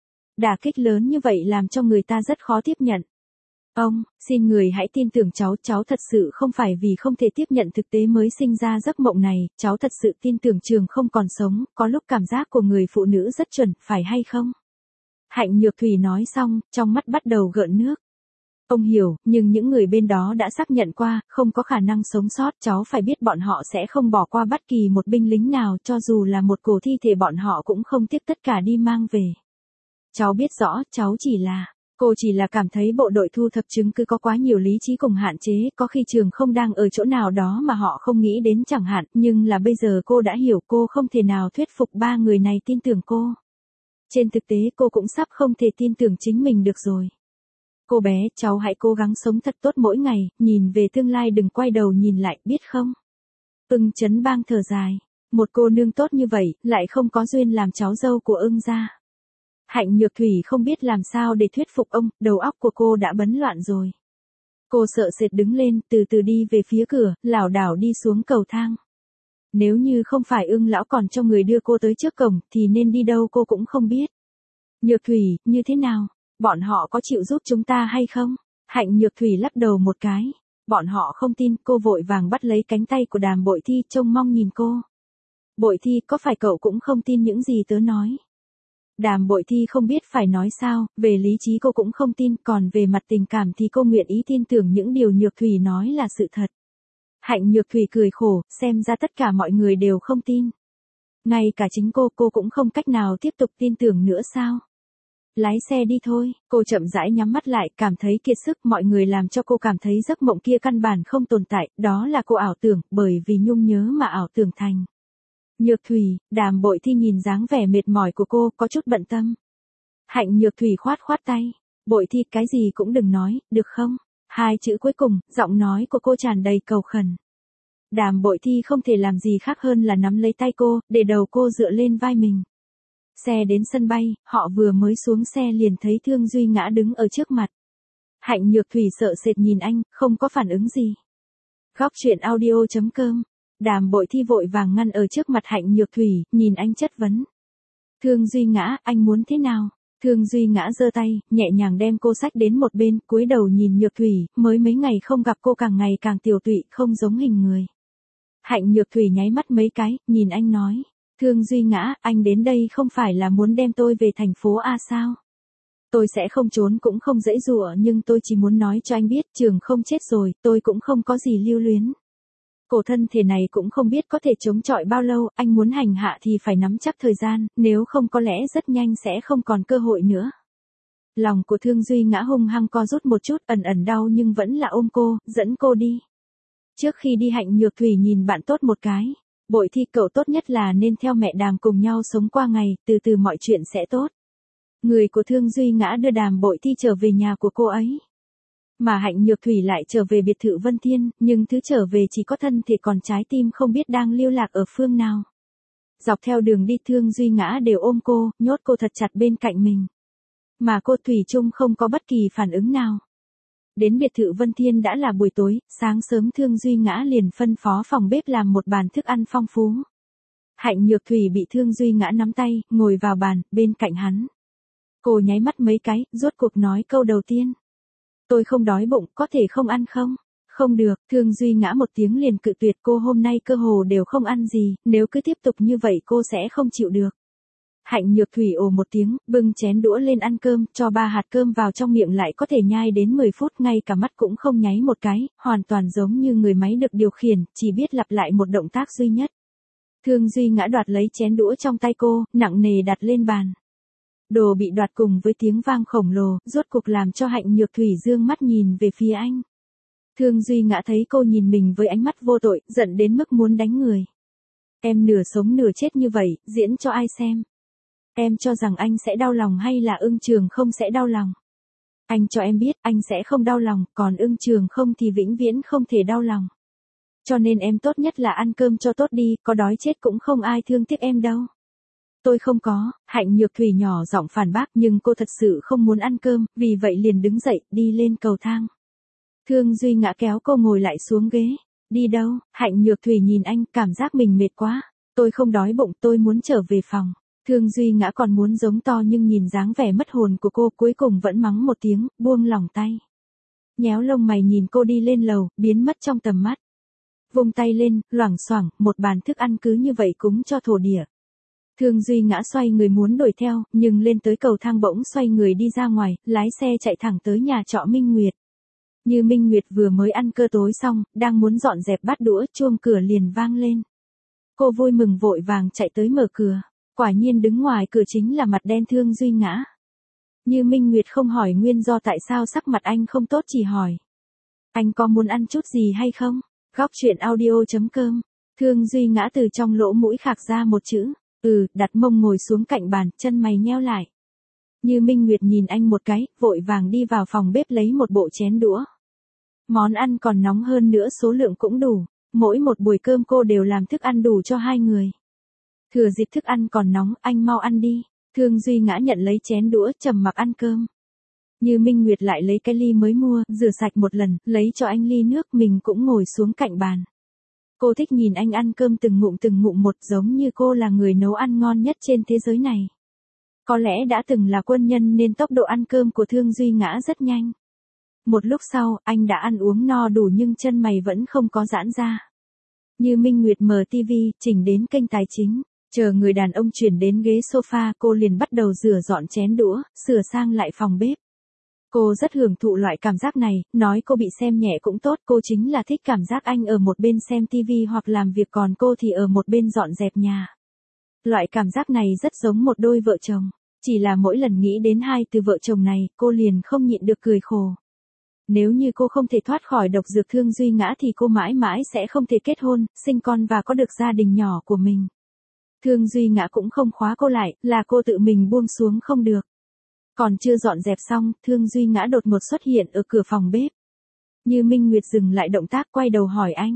S1: Đả kích lớn như vậy làm cho người ta rất khó tiếp nhận. Ông, xin người hãy tin tưởng cháu, cháu thật sự không phải vì không thể tiếp nhận thực tế mới sinh ra giấc mộng này, cháu thật sự tin tưởng Trường Không còn sống, có lúc cảm giác của người phụ nữ rất chuẩn, phải hay không? Hạnh Nhược Thủy nói xong, trong mắt bắt đầu gợn nước. Ông hiểu, nhưng những người bên đó đã xác nhận qua, không có khả năng sống sót, cháu phải biết bọn họ sẽ không bỏ qua bất kỳ một binh lính nào, cho dù là một cổ thi thể bọn họ cũng không tiếc tất cả đi mang về. Cháu biết rõ, cháu chỉ là, cô chỉ là cảm thấy bộ đội thu thập chứng cứ có quá nhiều lý trí cùng hạn chế, có khi Trường Không đang ở chỗ nào đó mà họ không nghĩ đến chẳng hạn, nhưng là bây giờ cô đã hiểu, cô không thể nào thuyết phục ba người này tin tưởng cô. Trên thực tế cô cũng sắp không thể tin tưởng chính mình được rồi. Cô bé, cháu hãy cố gắng sống thật tốt mỗi ngày, nhìn về tương lai đừng quay đầu nhìn lại, biết không? Ưng Chấn Bang thở dài, một cô nương tốt như vậy, lại không có duyên làm cháu dâu của Ưng gia. Hạnh Nhược Thủy không biết làm sao để thuyết phục ông, đầu óc của cô đã bấn loạn rồi. Cô sợ sệt đứng lên, từ từ đi về phía cửa, lảo đảo đi xuống cầu thang. Nếu như không phải Ưng lão còn cho người đưa cô tới trước cổng, thì nên đi đâu cô cũng không biết. Nhược Thủy, như thế nào? Bọn họ có chịu giúp chúng ta hay không? Hạnh Nhược Thủy lắc đầu một cái. Bọn họ không tin, cô vội vàng bắt lấy cánh tay của Đàm Bội Thi, trông mong nhìn cô. Bội Thi, có phải cậu cũng không tin những gì tớ nói? Đàm Bội Thi không biết phải nói sao, về lý trí cô cũng không tin, còn về mặt tình cảm thì cô nguyện ý tin tưởng những điều Nhược Thủy nói là sự thật. Hạnh Nhược Thủy cười khổ, xem ra tất cả mọi người đều không tin. Ngay cả chính cô, cô cũng không cách nào tiếp tục tin tưởng nữa sao? Lái xe đi thôi, cô chậm rãi nhắm mắt lại, cảm thấy kiệt sức, mọi người làm cho cô cảm thấy giấc mộng kia căn bản không tồn tại, đó là cô ảo tưởng, bởi vì nhung nhớ mà ảo tưởng thành. Nhược Thủy, Đàm Bội Thi nhìn dáng vẻ mệt mỏi của cô, có chút bận tâm. Hạnh Nhược Thủy khoát khoát tay, Bội Thi cái gì cũng đừng nói, được không? Hai chữ cuối cùng, giọng nói của cô tràn đầy cầu khẩn. Đàm Bội Thi không thể làm gì khác hơn là nắm lấy tay cô, để đầu cô dựa lên vai mình. Xe đến sân bay, họ vừa mới xuống xe liền thấy Thương Duy Ngã đứng ở trước mặt. Hạnh Nhược Thủy sợ sệt nhìn anh, không có phản ứng gì. Góc truyện audio chấm com. Đàm Bội Thi vội vàng ngăn ở trước mặt Hạnh Nhược Thủy, nhìn anh chất vấn. Thương Duy Ngã, anh muốn thế nào? Thương Duy Ngã giơ tay, nhẹ nhàng đem cô xách đến một bên, cúi đầu nhìn Nhược Thủy, mới mấy ngày không gặp cô càng ngày càng tiểu tụy, không giống hình người. Hạnh Nhược Thủy nháy mắt mấy cái, nhìn anh nói. Thương Duy Ngã, anh đến đây không phải là muốn đem tôi về thành phố A sao? Tôi sẽ không trốn cũng không giãy giụa nhưng tôi chỉ muốn nói cho anh biết Trường không chết rồi, tôi cũng không có gì lưu luyến. Cổ thân thể này cũng không biết có thể chống chọi bao lâu, anh muốn hành hạ thì phải nắm chắc thời gian, nếu không có lẽ rất nhanh sẽ không còn cơ hội nữa. Lòng của Thương Duy Ngã hung hăng co rút một chút, ẩn ẩn đau nhưng vẫn là ôm cô, dẫn cô đi. Trước khi đi Hạnh Nhược Thủy nhìn bạn tốt một cái. Bội Thi, cậu tốt nhất là nên theo mẹ Đàm cùng nhau sống qua ngày, từ từ mọi chuyện sẽ tốt. Người của Thương Duy Ngã đưa Đàm Bội Thi trở về nhà của cô ấy. Mà Hạnh Nhược Thủy lại trở về biệt thự Vân Thiên, nhưng thứ trở về chỉ có thân thể còn trái tim không biết đang lưu lạc ở phương nào. Dọc theo đường đi Thương Duy Ngã đều ôm cô, nhốt cô thật chặt bên cạnh mình. Mà cô thủy chung không có bất kỳ phản ứng nào. Đến biệt thự Vân Thiên đã là buổi tối, sáng sớm Thương Duy Ngã liền phân phó phòng bếp làm một bàn thức ăn phong phú. Hạnh Nhược Thủy bị Thương Duy Ngã nắm tay, ngồi vào bàn, bên cạnh hắn. Cô nháy mắt mấy cái, rốt cuộc nói câu đầu tiên. Tôi không đói bụng, có thể không ăn không? Không được, Thương Duy Ngã một tiếng liền cự tuyệt, cô hôm nay cơ hồ đều không ăn gì, nếu cứ tiếp tục như vậy cô sẽ không chịu được. Hạnh Nhược Thủy ồ một tiếng, bưng chén đũa lên ăn cơm, cho ba hạt cơm vào trong miệng lại có thể nhai đến mười phút, ngay cả mắt cũng không nháy một cái, hoàn toàn giống như người máy được điều khiển, chỉ biết lặp lại một động tác duy nhất. Thương Duy Ngã đoạt lấy chén đũa trong tay cô, nặng nề đặt lên bàn. Đồ bị đoạt cùng với tiếng vang khổng lồ, rốt cuộc làm cho Hạnh Nhược Thủy dương mắt nhìn về phía anh. Thương Duy Ngã thấy cô nhìn mình với ánh mắt vô tội, giận đến mức muốn đánh người. Em nửa sống nửa chết như vậy, diễn cho ai xem? Em cho rằng anh sẽ đau lòng hay là Ưng Trường không sẽ đau lòng? Anh cho em biết anh sẽ không đau lòng, còn Ưng Trường không thì vĩnh viễn không thể đau lòng. Cho nên em tốt nhất là ăn cơm cho tốt đi, có đói chết cũng không ai thương tiếc em đâu. Tôi không có, Hạnh Nhược Thủy nhỏ giọng phản bác nhưng cô thật sự không muốn ăn cơm, vì vậy liền đứng dậy, đi lên cầu thang. Thương Duy Ngã kéo cô ngồi lại xuống ghế. Đi đâu? Hạnh Nhược Thủy nhìn anh, cảm giác mình mệt quá. Tôi không đói bụng, tôi muốn trở về phòng. Thương Duy Ngã còn muốn giống to nhưng nhìn dáng vẻ mất hồn của cô cuối cùng vẫn mắng một tiếng, buông lỏng tay. Nhéo lông mày nhìn cô đi lên lầu, biến mất trong tầm mắt. Vung tay lên, loảng xoảng, một bàn thức ăn cứ như vậy cúng cho thổ địa. Thương Duy Ngã xoay người muốn đuổi theo, nhưng lên tới cầu thang bỗng xoay người đi ra ngoài, lái xe chạy thẳng tới nhà trọ Minh Nguyệt. Như Minh Nguyệt vừa mới ăn cơm tối xong, đang muốn dọn dẹp bát đũa, chuông cửa liền vang lên. Cô vui mừng vội vàng chạy tới mở cửa. Quả nhiên đứng ngoài cửa chính là mặt đen Thương Duy Ngã. Như Minh Nguyệt không hỏi nguyên do tại sao sắc mặt anh không tốt, chỉ hỏi. Anh có muốn ăn chút gì hay không? Góc truyện audio chấm com. Thương Duy Ngã từ trong lỗ mũi khạc ra một chữ. Ừ, đặt mông ngồi xuống cạnh bàn, chân mày nheo lại. Như Minh Nguyệt nhìn anh một cái, vội vàng đi vào phòng bếp lấy một bộ chén đũa. Món ăn còn nóng hơn nữa, số lượng cũng đủ. Mỗi một buổi cơm cô đều làm thức ăn đủ cho hai người. Thừa dịp thức ăn còn nóng, anh mau ăn đi. Thương Duy Ngã nhận lấy chén đũa, trầm mặc ăn cơm. Như Minh Nguyệt lại lấy cái ly mới mua, rửa sạch một lần, lấy cho anh ly nước, mình cũng ngồi xuống cạnh bàn. Cô thích nhìn anh ăn cơm từng ngụm từng ngụm một, giống như cô là người nấu ăn ngon nhất trên thế giới này. Có lẽ đã từng là quân nhân nên tốc độ ăn cơm của Thương Duy Ngã rất nhanh. Một lúc sau, anh đã ăn uống no đủ nhưng chân mày vẫn không có giãn ra. Như Minh Nguyệt mở tivi, chỉnh đến kênh tài chính. Chờ người đàn ông chuyển đến ghế sofa, cô liền bắt đầu rửa dọn chén đũa, sửa sang lại phòng bếp. Cô rất hưởng thụ loại cảm giác này, nói cô bị xem nhẹ cũng tốt, cô chính là thích cảm giác anh ở một bên xem tivi hoặc làm việc còn cô thì ở một bên dọn dẹp nhà. Loại cảm giác này rất giống một đôi vợ chồng, chỉ là mỗi lần nghĩ đến hai từ vợ chồng này, cô liền không nhịn được cười khổ. Nếu như cô không thể thoát khỏi độc dược Thương Duy Ngã thì cô mãi mãi sẽ không thể kết hôn, sinh con và có được gia đình nhỏ của mình. Thương Duy Ngã cũng không khóa cô lại, là cô tự mình buông xuống không được. Còn chưa dọn dẹp xong, Thương Duy Ngã đột ngột xuất hiện ở cửa phòng bếp. Như Minh Nguyệt dừng lại động tác, quay đầu hỏi anh.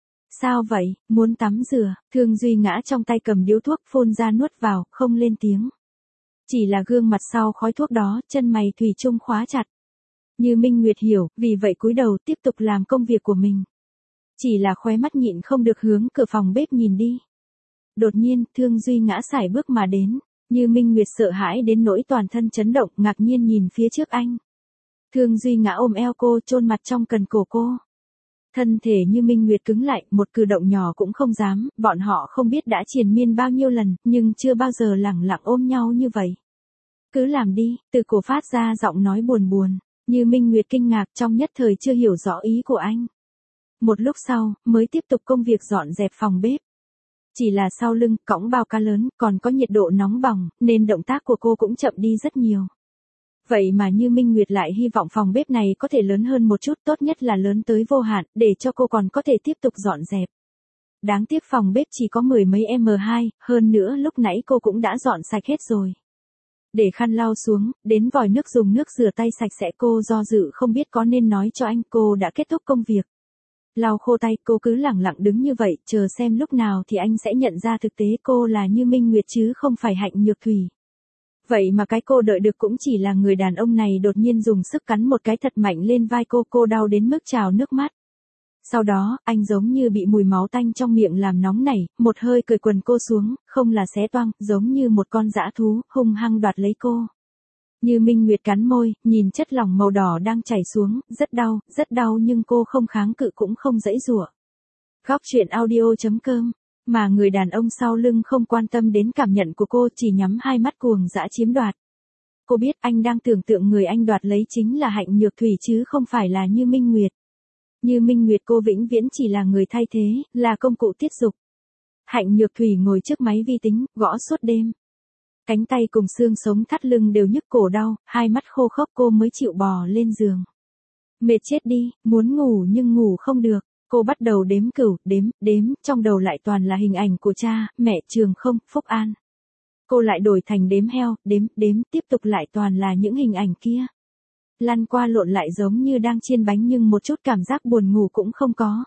S1: Sao vậy, muốn tắm rửa? Thương Duy Ngã trong tay cầm điếu thuốc, phun ra nuốt vào, không lên tiếng. Chỉ là gương mặt sau khói thuốc đó, chân mày thủy chung khóa chặt. Như Minh Nguyệt hiểu, vì vậy cúi đầu tiếp tục làm công việc của mình. Chỉ là khóe mắt nhịn không được hướng cửa phòng bếp nhìn đi. Đột nhiên, Thương Duy Ngã sải bước mà đến. Như Minh Nguyệt sợ hãi đến nỗi toàn thân chấn động, ngạc nhiên nhìn phía trước anh. Thương Duy Ngã ôm eo cô, chôn mặt trong cần cổ cô. Thân thể Như Minh Nguyệt cứng lại, một cử động nhỏ cũng không dám, bọn họ không biết đã triền miên bao nhiêu lần, nhưng chưa bao giờ lẳng lặng ôm nhau như vậy. Cứ làm đi, từ cổ phát ra giọng nói buồn buồn, Như Minh Nguyệt kinh ngạc trong nhất thời chưa hiểu rõ ý của anh. Một lúc sau, mới tiếp tục công việc dọn dẹp phòng bếp. Chỉ là sau lưng, cõng bao cá lớn, còn có nhiệt độ nóng bỏng, nên động tác của cô cũng chậm đi rất nhiều. Vậy mà Như Minh Nguyệt lại hy vọng phòng bếp này có thể lớn hơn một chút, tốt nhất là lớn tới vô hạn, để cho cô còn có thể tiếp tục dọn dẹp. Đáng tiếc phòng bếp chỉ có mười mấy em hai, hơn nữa lúc nãy cô cũng đã dọn sạch hết rồi. Để khăn lau xuống, đến vòi nước dùng nước rửa tay sạch sẽ, cô do dự không biết có nên nói cho anh cô đã kết thúc công việc. Lau khô tay, cô cứ lẳng lặng đứng như vậy, chờ xem lúc nào thì anh sẽ nhận ra thực tế cô là Như Minh Nguyệt chứ không phải Hạnh Nhược Thủy. Vậy mà cái cô đợi được cũng chỉ là người đàn ông này đột nhiên dùng sức cắn một cái thật mạnh lên vai cô, cô đau đến mức trào nước mắt. Sau đó, anh giống như bị mùi máu tanh trong miệng làm nóng nảy, một hơi cởi quần cô xuống, không là xé toang, giống như một con dã thú, hung hăng đoạt lấy cô. Như Minh Nguyệt cắn môi, nhìn chất lỏng màu đỏ đang chảy xuống, rất đau, rất đau nhưng cô không kháng cự cũng không giãy giụa. Góc truyện audio chấm com. Mà người đàn ông sau lưng không quan tâm đến cảm nhận của cô, chỉ nhắm hai mắt cuồng dã chiếm đoạt. Cô biết anh đang tưởng tượng người anh đoạt lấy chính là Hạnh Nhược Thủy chứ không phải là Như Minh Nguyệt. Như Minh Nguyệt cô vĩnh viễn chỉ là người thay thế, là công cụ tiết dục. Hạnh Nhược Thủy ngồi trước máy vi tính, gõ suốt đêm. Cánh tay cùng xương sống thắt lưng đều nhức cổ đau, hai mắt khô khốc cô mới chịu bò lên giường. Mệt chết đi, muốn ngủ nhưng ngủ không được. Cô bắt đầu đếm cửu, đếm, đếm, trong đầu lại toàn là hình ảnh của cha, mẹ, Trường Không, Phúc An. Cô lại đổi thành đếm heo, đếm, đếm, tiếp tục lại toàn là những hình ảnh kia. Lăn qua lộn lại giống như đang chiên bánh nhưng một chút cảm giác buồn ngủ cũng không có.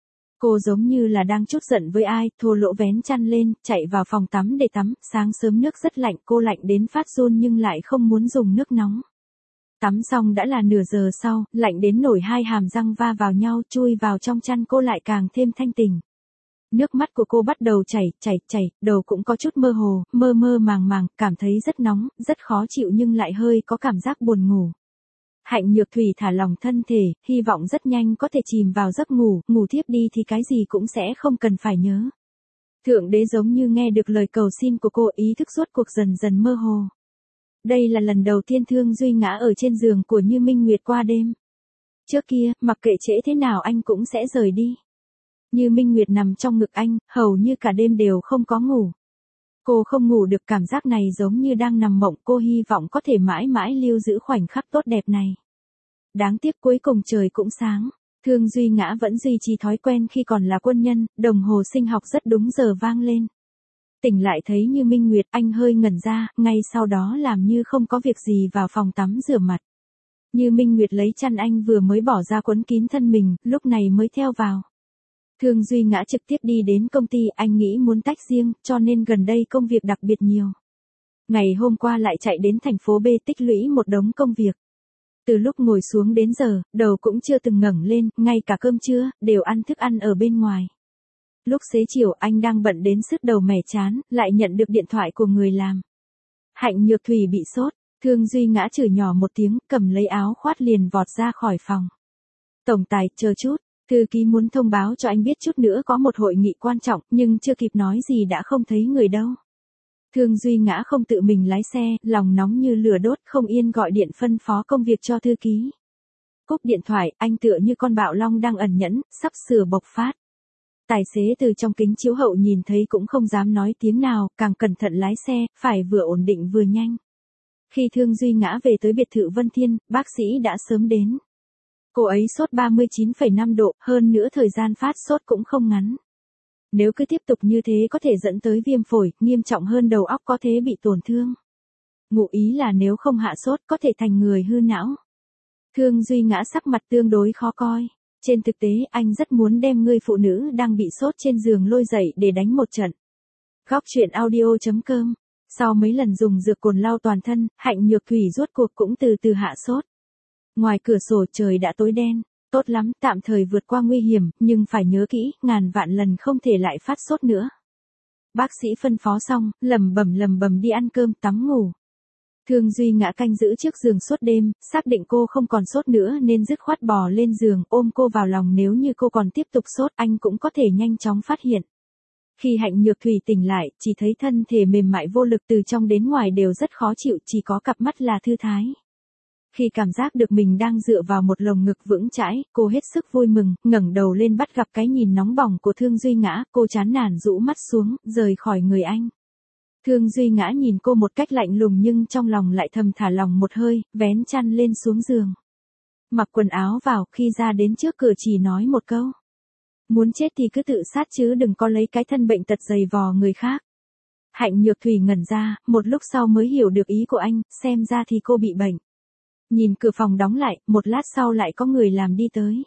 S1: Cô giống như là đang trút giận với ai, thô lỗ vén chăn lên, chạy vào phòng tắm để tắm, sáng sớm nước rất lạnh, cô lạnh đến phát run nhưng lại không muốn dùng nước nóng. Tắm xong đã là nửa giờ sau, lạnh đến nổi hai hàm răng va vào nhau, chui vào trong chăn cô lại càng thêm thanh tỉnh. Nước mắt của cô bắt đầu chảy, chảy, chảy, đầu cũng có chút mơ hồ, mơ mơ màng màng, cảm thấy rất nóng, rất khó chịu nhưng lại hơi có cảm giác buồn ngủ. Hạnh Nhược Thủy thả lỏng thân thể, hy vọng rất nhanh có thể chìm vào giấc ngủ, ngủ thiếp đi thì cái gì cũng sẽ không cần phải nhớ. Thượng đế giống như nghe được lời cầu xin của cô, ý thức suốt cuộc dần dần mơ hồ. Đây là lần đầu tiên Thương Duy ngã ở trên giường của Như Minh Nguyệt qua đêm. Trước kia, mặc kệ trễ thế nào anh cũng sẽ rời đi. Như Minh Nguyệt nằm trong ngực anh, hầu như cả đêm đều không có ngủ. Cô không ngủ được, cảm giác này giống như đang nằm mộng, cô hy vọng có thể mãi mãi lưu giữ khoảnh khắc tốt đẹp này. Đáng tiếc cuối cùng trời cũng sáng. Thương Duy ngã vẫn duy trì thói quen khi còn là quân nhân, đồng hồ sinh học rất đúng giờ vang lên. Tỉnh lại thấy Như Minh Nguyệt, anh hơi ngẩn ra, ngay sau đó làm như không có việc gì vào phòng tắm rửa mặt. Như Minh Nguyệt lấy chăn anh vừa mới bỏ ra quấn kín thân mình, lúc này mới theo vào. Thương Duy ngã trực tiếp đi đến công ty, anh nghĩ muốn tách riêng, cho nên gần đây công việc đặc biệt nhiều. Ngày hôm qua lại chạy đến thành phố B tích lũy một đống công việc. Từ lúc ngồi xuống đến giờ, đầu cũng chưa từng ngẩng lên, ngay cả cơm trưa, đều ăn thức ăn ở bên ngoài. Lúc xế chiều anh đang bận đến sứt đầu mẻ chán, lại nhận được điện thoại của người làm. Hạnh Nhược Thủy bị sốt, Thương Duy ngã chửi nhỏ một tiếng, cầm lấy áo khoác liền vọt ra khỏi phòng. Tổng tài, chờ chút, thư ký muốn thông báo cho anh biết chút nữa có một hội nghị quan trọng, nhưng chưa kịp nói gì đã không thấy người đâu. Thương Duy ngã không tự mình lái xe, lòng nóng như lửa đốt, không yên gọi điện phân phó công việc cho thư ký. Cúp điện thoại, anh tựa như con bạo long đang ẩn nhẫn, sắp sửa bộc phát. Tài xế từ trong kính chiếu hậu nhìn thấy cũng không dám nói tiếng nào, càng cẩn thận lái xe, phải vừa ổn định vừa nhanh. Khi Thương Duy ngã về tới biệt thự Vân Thiên, bác sĩ đã sớm đến. Cô ấy sốt ba mươi chín phẩy năm độ, hơn nữa thời gian phát sốt cũng không ngắn. Nếu cứ tiếp tục như thế có thể dẫn tới viêm phổi, nghiêm trọng hơn đầu óc có thể bị tổn thương. Ngụ ý là nếu không hạ sốt có thể thành người hư não. Thương Duy ngã sắc mặt tương đối khó coi. Trên thực tế anh rất muốn đem người phụ nữ đang bị sốt trên giường lôi dậy để đánh một trận. Góc truyện audio chấm com. Sau mấy lần dùng dược cồn lau toàn thân, Hạnh Nhược Thủy rốt cuộc cũng từ từ hạ sốt. Ngoài cửa sổ trời đã tối đen. Tốt lắm, tạm thời vượt qua nguy hiểm, nhưng phải nhớ kỹ, ngàn vạn lần không thể lại phát sốt nữa. Bác sĩ phân phó xong, lầm bầm lầm bầm đi ăn cơm, tắm ngủ. Thương Duy Ngã canh giữ trước giường suốt đêm, xác định cô không còn sốt nữa nên dứt khoát bò lên giường ôm cô vào lòng, nếu như cô còn tiếp tục sốt anh cũng có thể nhanh chóng phát hiện. Khi Hạnh Nhược Thủy tỉnh lại, chỉ thấy thân thể mềm mại vô lực, từ trong đến ngoài đều rất khó chịu, chỉ có cặp mắt là thư thái. Khi cảm giác được mình đang dựa vào một lồng ngực vững chãi, cô hết sức vui mừng, ngẩng đầu lên bắt gặp cái nhìn nóng bỏng của Thương Duy Ngã, cô chán nản rũ mắt xuống, rời khỏi người anh. Thương Duy Ngã nhìn cô một cách lạnh lùng nhưng trong lòng lại thầm thả lòng một hơi, vén chăn lên xuống giường. Mặc quần áo vào, khi ra đến trước cửa chỉ nói một câu. Muốn chết thì cứ tự sát chứ đừng có lấy cái thân bệnh tật giày vò người khác. Hạnh Nhược Thủy ngẩn ra, một lúc sau mới hiểu được ý của anh, xem ra thì cô bị bệnh. Nhìn cửa phòng đóng lại, một lát sau lại có người làm đi tới.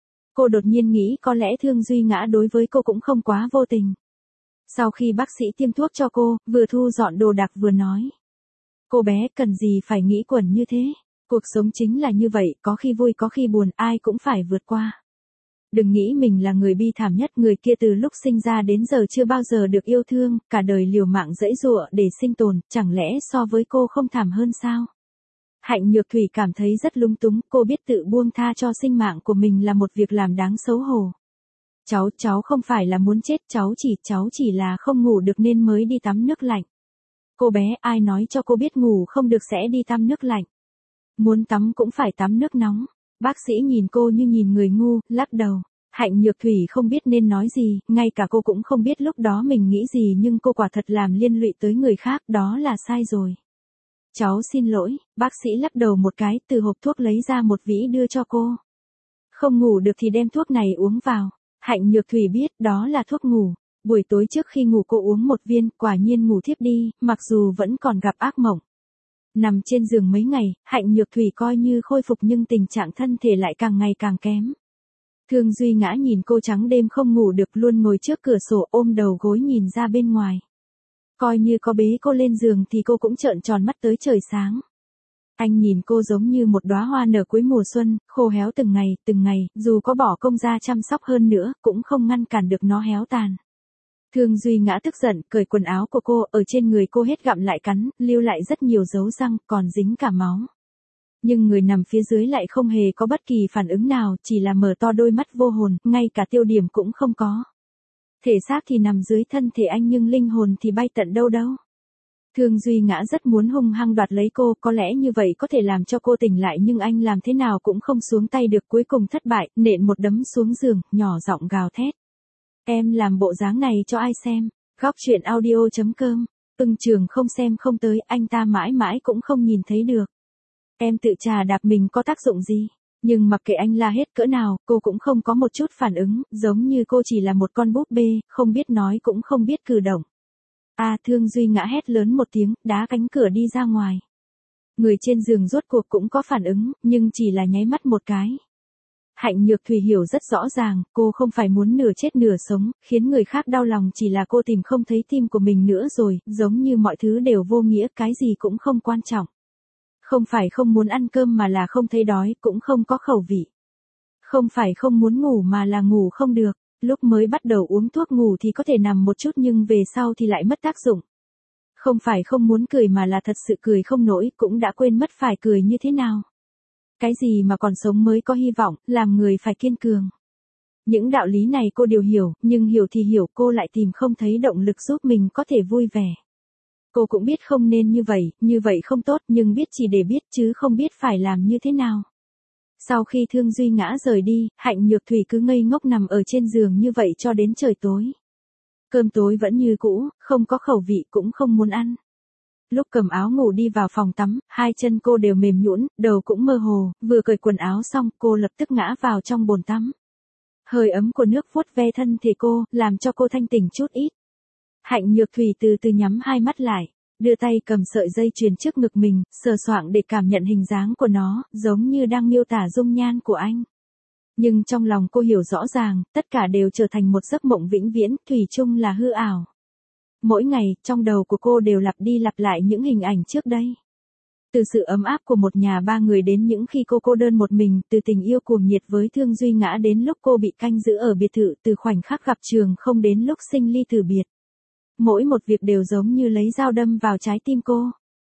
S1: Cô đột nhiên nghĩ có lẽ Thương Duy Ngã đối với cô cũng không quá vô tình. Sau khi bác sĩ tiêm thuốc cho cô, vừa thu dọn đồ đạc vừa nói. Cô bé cần gì phải nghĩ quẩn như thế. Cuộc sống chính là như vậy, có khi vui có khi buồn, ai cũng phải vượt qua. Đừng nghĩ mình là người bi thảm nhất, người kia từ lúc sinh ra đến giờ chưa bao giờ được yêu thương, cả đời liều mạng giãy giụa để sinh tồn, chẳng lẽ so với cô không thảm hơn sao? Hạnh Nhược Thủy cảm thấy rất lung túng, cô biết tự buông tha cho sinh mạng của mình là một việc làm đáng xấu hổ. Cháu, cháu không phải là muốn chết, cháu chỉ, cháu chỉ là không ngủ được nên mới đi tắm nước lạnh. Cô bé, ai nói cho cô biết ngủ không được sẽ đi tắm nước lạnh? Muốn tắm cũng phải tắm nước nóng. Bác sĩ nhìn cô như nhìn người ngu, lắc đầu. Hạnh Nhược Thủy không biết nên nói gì, ngay cả cô cũng không biết lúc đó mình nghĩ gì, nhưng cô quả thật làm liên lụy tới người khác, đó là sai rồi. Cháu xin lỗi, bác sĩ lắc đầu một cái, từ hộp thuốc lấy ra một vĩ đưa cho cô. Không ngủ được thì đem thuốc này uống vào. Hạnh Nhược Thủy biết đó là thuốc ngủ. Buổi tối trước khi ngủ cô uống một viên, quả nhiên ngủ thiếp đi, mặc dù vẫn còn gặp ác mộng. Nằm trên giường mấy ngày, Hạnh Nhược Thủy coi như khôi phục nhưng tình trạng thân thể lại càng ngày càng kém. Thương Duy Ngã nhìn cô trắng đêm không ngủ được, luôn ngồi trước cửa sổ ôm đầu gối nhìn ra bên ngoài. Coi như có bế cô lên giường thì cô cũng trợn tròn mắt tới trời sáng. Anh nhìn cô giống như một đóa hoa nở cuối mùa xuân, khô héo từng ngày, từng ngày, dù có bỏ công ra chăm sóc hơn nữa, cũng không ngăn cản được nó héo tàn. Thương Duy Ngã tức giận, cởi quần áo của cô, ở trên người cô hết gặm lại cắn, lưu lại rất nhiều dấu răng, còn dính cả máu. Nhưng người nằm phía dưới lại không hề có bất kỳ phản ứng nào, chỉ là mở to đôi mắt vô hồn, ngay cả tiêu điểm cũng không có. Thể xác thì nằm dưới thân thể anh nhưng linh hồn thì bay tận đâu đâu. Thương Duy Ngã rất muốn hung hăng đoạt lấy cô, có lẽ như vậy có thể làm cho cô tỉnh lại, nhưng anh làm thế nào cũng không xuống tay được, cuối cùng thất bại, nện một đấm xuống giường, nhỏ giọng gào thét. Em làm bộ dáng này cho ai xem? Góc truyện audio chấm com. Ưng Trường không xem không tới, anh ta mãi mãi cũng không nhìn thấy được. Em tự trà đạp mình có tác dụng gì? Nhưng mặc kệ anh la hết cỡ nào, cô cũng không có một chút phản ứng, giống như cô chỉ là một con búp bê, không biết nói cũng không biết cử động. À, Thương Duy Ngã hét lớn một tiếng, đá cánh cửa đi ra ngoài. Người trên giường rốt cuộc cũng có phản ứng, nhưng chỉ là nháy mắt một cái. Hạnh Nhược Thủy hiểu rất rõ ràng, cô không phải muốn nửa chết nửa sống, khiến người khác đau lòng chỉ là cô tìm không thấy tim của mình nữa rồi, giống như mọi thứ đều vô nghĩa, cái gì cũng không quan trọng. Không phải không muốn ăn cơm mà là không thấy đói, cũng không có khẩu vị. Không phải không muốn ngủ mà là ngủ không được, lúc mới bắt đầu uống thuốc ngủ thì có thể nằm một chút nhưng về sau thì lại mất tác dụng. Không phải không muốn cười mà là thật sự cười không nổi, cũng đã quên mất phải cười như thế nào. Cái gì mà còn sống mới có hy vọng, làm người phải kiên cường. Những đạo lý này cô đều hiểu, nhưng hiểu thì hiểu, cô lại tìm không thấy động lực giúp mình có thể vui vẻ. Cô cũng biết không nên như vậy, như vậy không tốt, nhưng biết chỉ để biết chứ không biết phải làm như thế nào. Sau khi Thương Duy Ngã rời đi, Hạnh Nhược Thủy cứ ngây ngốc nằm ở trên giường như vậy cho đến trời tối. Cơm tối vẫn như cũ, không có khẩu vị cũng không muốn ăn. Lúc cầm áo ngủ đi vào phòng tắm, hai chân cô đều mềm nhũn, đầu cũng mơ hồ, vừa cởi quần áo xong, cô lập tức ngã vào trong bồn tắm. Hơi ấm của nước vuốt ve thân thể cô, làm cho cô thanh tỉnh chút ít. Hạnh Nhược Thủy từ từ nhắm hai mắt lại, đưa tay cầm sợi dây chuyền trước ngực mình, sờ soạng để cảm nhận hình dáng của nó, giống như đang miêu tả dung nhan của anh. Nhưng trong lòng cô hiểu rõ ràng, tất cả đều trở thành một giấc mộng vĩnh viễn, thủy chung là hư ảo. Mỗi ngày, trong đầu của cô đều lặp đi lặp lại những hình ảnh trước đây. Từ sự ấm áp của một nhà ba người đến những khi cô cô đơn một mình, từ tình yêu cuồng nhiệt với Thương Duy Ngã đến lúc cô bị canh giữ ở biệt thự, từ khoảnh khắc gặp Trường không đến lúc sinh ly từ biệt. Mỗi một việc đều giống như lấy dao đâm vào trái tim cô.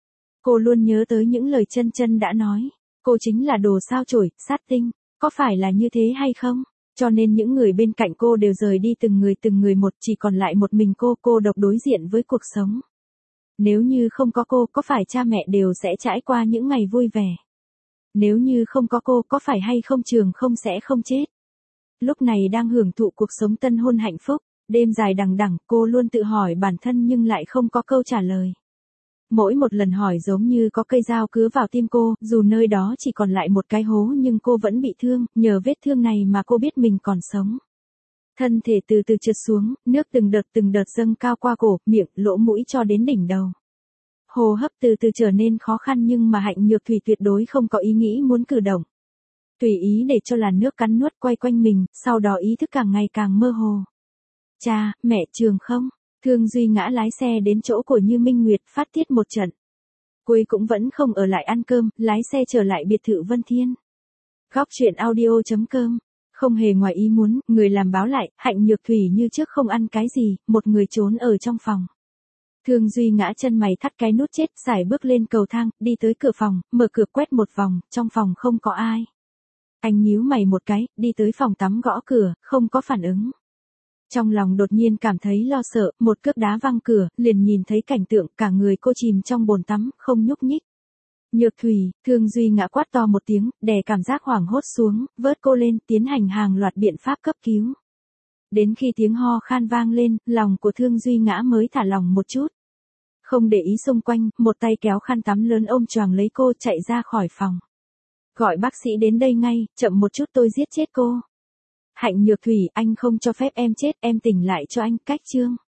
S1: Cô luôn nhớ tới những lời chân chân đã nói. Cô chính là đồ sao chổi, sát tinh. Có phải là như thế hay không? Cho nên những người bên cạnh cô đều rời đi từng người từng người một, chỉ còn lại một mình cô, cô độc đối diện với cuộc sống. Nếu như không có cô, có phải cha mẹ đều sẽ trải qua những ngày vui vẻ? Nếu như không có cô, có phải hay không Trường không sẽ không chết? Lúc này đang hưởng thụ cuộc sống tân hôn hạnh phúc, đêm dài đằng đẵng, cô luôn tự hỏi bản thân nhưng lại không có câu trả lời. Mỗi một lần hỏi giống như có cây dao cứa vào tim cô, dù nơi đó chỉ còn lại một cái hố nhưng cô vẫn bị thương, nhờ vết thương này mà cô biết mình còn sống. Thân thể từ từ trượt xuống, nước từng đợt từng đợt dâng cao qua cổ, miệng, lỗ mũi cho đến đỉnh đầu. Hô hấp từ từ trở nên khó khăn nhưng mà Hạnh Nhược Thủy tuyệt đối không có ý nghĩ muốn cử động. Tùy ý để cho làn nước cắn nuốt quay quanh mình, sau đó ý thức càng ngày càng mơ hồ. Cha, mẹ Trường không? Thương Duy Ngã lái xe đến chỗ của Như Minh Nguyệt phát tiết một trận. Cuối cũng vẫn không ở lại ăn cơm, lái xe trở lại biệt thự Vân Thiên. Góc truyện audio chấm com. Không hề ngoài ý muốn, người làm báo lại, Hạnh Nhược Thủy như trước không ăn cái gì, một người trốn ở trong phòng. Thương Duy Ngã chân mày thắt cái nút chết, xài bước lên cầu thang, đi tới cửa phòng, mở cửa quét một vòng, trong phòng không có ai. Anh nhíu mày một cái, đi tới phòng tắm gõ cửa, không có phản ứng. Trong lòng đột nhiên cảm thấy lo sợ, một cước đá văng cửa, liền nhìn thấy cảnh tượng cả người cô chìm trong bồn tắm, không nhúc nhích. Nhược Thủy, Thương Duy Ngã quát to một tiếng, đè cảm giác hoảng hốt xuống, vớt cô lên, tiến hành hàng loạt biện pháp cấp cứu. Đến khi tiếng ho khan vang lên, lòng của Thương Duy Ngã mới thả lòng một chút. Không để ý xung quanh, một tay kéo khăn tắm lớn ôm choàng lấy cô chạy ra khỏi phòng. Gọi bác sĩ đến đây ngay, chậm một chút tôi giết chết cô. Hạnh Nhược Thủy, anh không cho phép em chết, em tỉnh lại cho anh, cách chương.